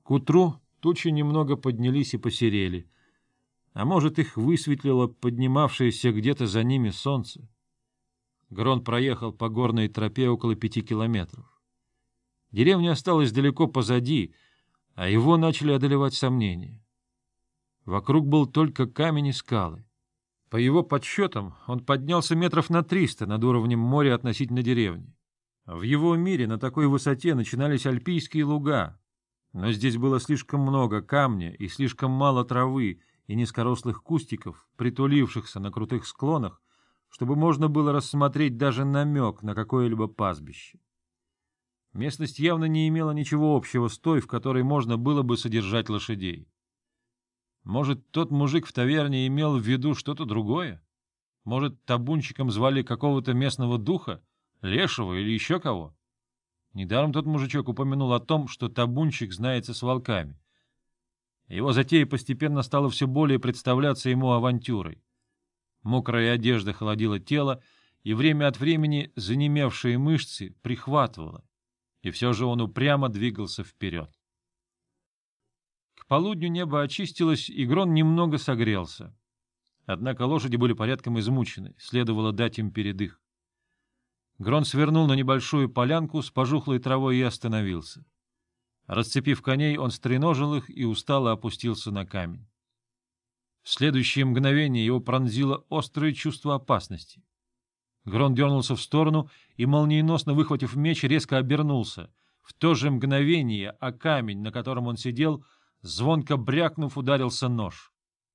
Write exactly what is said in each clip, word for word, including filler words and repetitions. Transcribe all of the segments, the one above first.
К утру тучи немного поднялись и посерели, а может, их высветлило поднимавшееся где-то за ними солнце. Грон проехал по горной тропе около пяти километров. Деревня осталась далеко позади, а его начали одолевать сомнения. Вокруг был только камень и скалы. По его подсчетам, он поднялся метров на триста над уровнем моря относительно деревни. В его мире на такой высоте начинались альпийские луга, но здесь было слишком много камня и слишком мало травы и низкорослых кустиков, притулившихся на крутых склонах, чтобы можно было рассмотреть даже намек на какое-либо пастбище. Местность явно не имела ничего общего с той, в которой можно было бы содержать лошадей. Может, тот мужик в таверне имел в виду что-то другое? Может, табунщиком звали какого-то местного духа, лешего или еще кого? Недаром тот мужичок упомянул о том, что табунщик знается с волками. Его затея постепенно стала все более представляться ему авантюрой. Мокрая одежда холодила тело, и время от времени занемевшие мышцы прихватывало, и все же он упрямо двигался вперед. К полудню небо очистилось, и Грон немного согрелся. Однако лошади были порядком измучены, следовало дать им передых. Грон свернул на небольшую полянку с пожухлой травой и остановился. Расцепив коней, он стреножил их и устало опустился на камень. В следующее мгновение его пронзило острое чувство опасности. Грон дернулся в сторону и, молниеносно выхватив меч, резко обернулся. В то же мгновение о камень, на котором он сидел, звонко брякнув, ударился нож.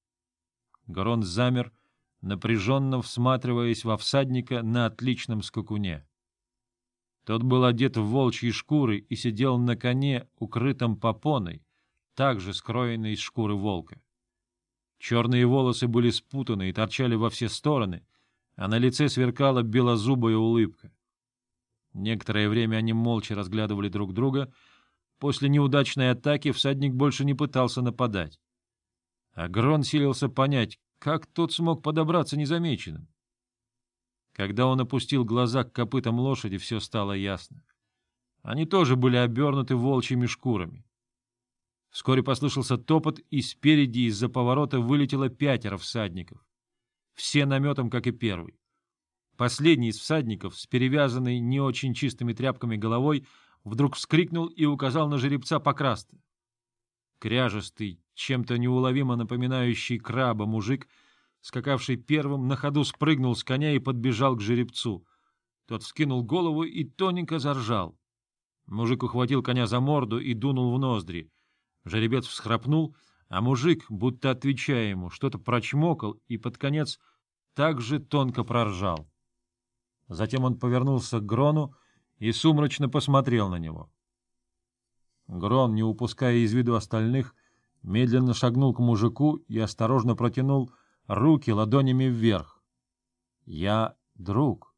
Грон замер, напряженно всматриваясь во всадника на отличном скакуне. Тот был одет в волчьи шкуры и сидел на коне, укрытом попоной, также скроенной из шкуры волка. Черные волосы были спутаны и торчали во все стороны, а на лице сверкала белозубая улыбка. Некоторое время они молча разглядывали друг друга. После неудачной атаки всадник больше не пытался нападать. А Грон силился понять, как тот смог подобраться незамеченным. Когда он опустил глаза к копытам лошади, все стало ясно. Они тоже были обернуты волчьими шкурами. Вскоре послышался топот, и спереди из-за поворота вылетело пятеро всадников. Все наметом, как и первый. Последний из всадников, с перевязанной не очень чистыми тряпками головой, вдруг вскрикнул и указал на жеребца Покраста. Кряжестый, чем-то неуловимо напоминающий краба мужик, скакавший первым, на ходу спрыгнул с коня и подбежал к жеребцу. Тот вскинул голову и тоненько заржал. Мужик ухватил коня за морду и дунул в ноздри. Жеребец всхрапнул, а мужик, будто отвечая ему, что-то прочмокал и под конец так же тонко проржал. Затем он повернулся к Грону и сумрачно посмотрел на него. Грон, не упуская из виду остальных, медленно шагнул к мужику и осторожно протянул руки ладонями вверх. «Я друг».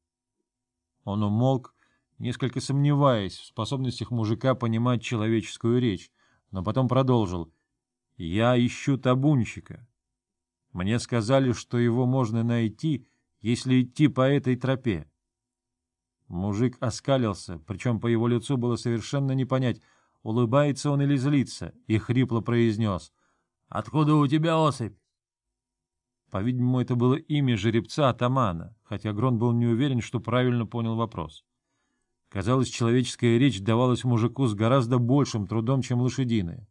Он умолк, несколько сомневаясь в способностях мужика понимать человеческую речь, но потом продолжил. «Я ищу табунщика. Мне сказали, что его можно найти, если идти по этой тропе». Мужик оскалился, причем по его лицу было совершенно не понять, улыбается он или злится, и хрипло произнес: «Откуда у тебя особь?» По-видимому, это было имя жеребца-атамана, хотя Грон был не уверен, что правильно понял вопрос. Казалось, человеческая речь давалась мужику с гораздо большим трудом, чем лошадиная.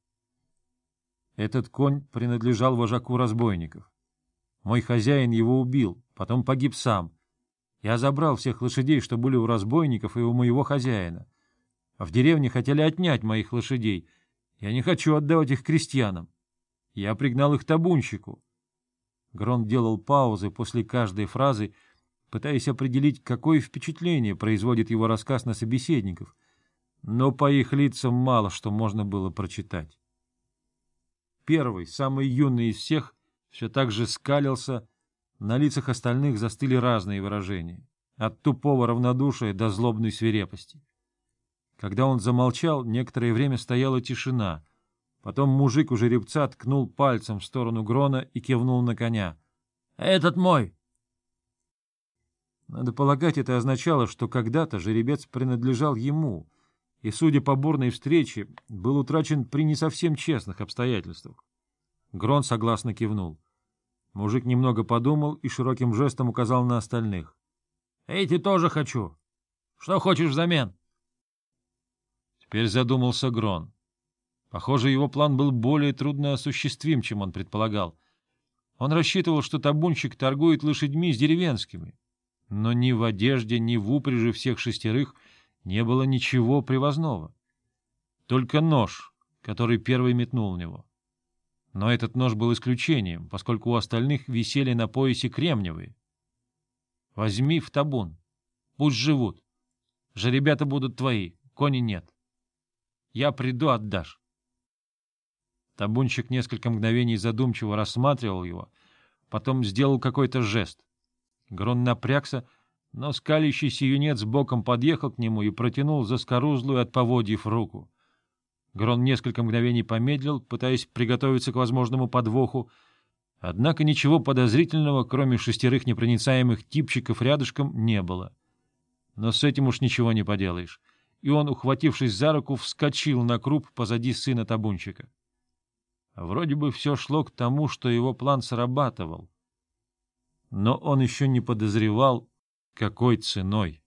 Этот конь принадлежал вожаку разбойников. Мой хозяин его убил, потом погиб сам. Я забрал всех лошадей, что были у разбойников и у моего хозяина. А в деревне хотели отнять моих лошадей. Я не хочу отдавать их крестьянам. Я пригнал их табунщику. Грон делал паузы после каждой фразы, пытаясь определить, какое впечатление производит его рассказ на собеседников, но по их лицам мало что можно было прочитать. Первый, самый юный из всех, все так же скалился, на лицах остальных застыли разные выражения, от тупого равнодушия до злобной свирепости. Когда он замолчал, некоторое время стояла тишина. Потом мужик у жеребца ткнул пальцем в сторону Грона и кивнул на коня. «Этот мой!» Надо полагать, это означало, что когда-то жеребец принадлежал ему, и, судя по бурной встрече, был утрачен при не совсем честных обстоятельствах. Грон согласно кивнул. Мужик немного подумал и широким жестом указал на остальных. — Эти тоже хочу. Что хочешь взамен? Теперь задумался Грон. Похоже, его план был более трудно осуществим, чем он предполагал. Он рассчитывал, что табунщик торгует лошадьми с деревенскими. Но ни в одежде, ни в упряжи всех шестерых не было ничего привозного. Только нож, который первый метнул в него. Но этот нож был исключением, поскольку у остальных висели на поясе кремниевые. Возьми в табун. Пусть живут. Жеребята будут твои, кони нет. Я приду, отдашь. Табунщик несколько мгновений задумчиво рассматривал его, потом сделал какой-то жест. Грон напрягся, но скалящийся юнец боком подъехал к нему и протянул заскорузлую от поводьев руку. Грон несколько мгновений помедлил, пытаясь приготовиться к возможному подвоху, однако ничего подозрительного, кроме шестерых непроницаемых типчиков рядышком, не было. Но с этим уж ничего не поделаешь, и он, ухватившись за руку, вскочил на круп позади сына табунщика. Вроде бы все шло к тому, что его план срабатывал. Но он еще не подозревал, какой ценой.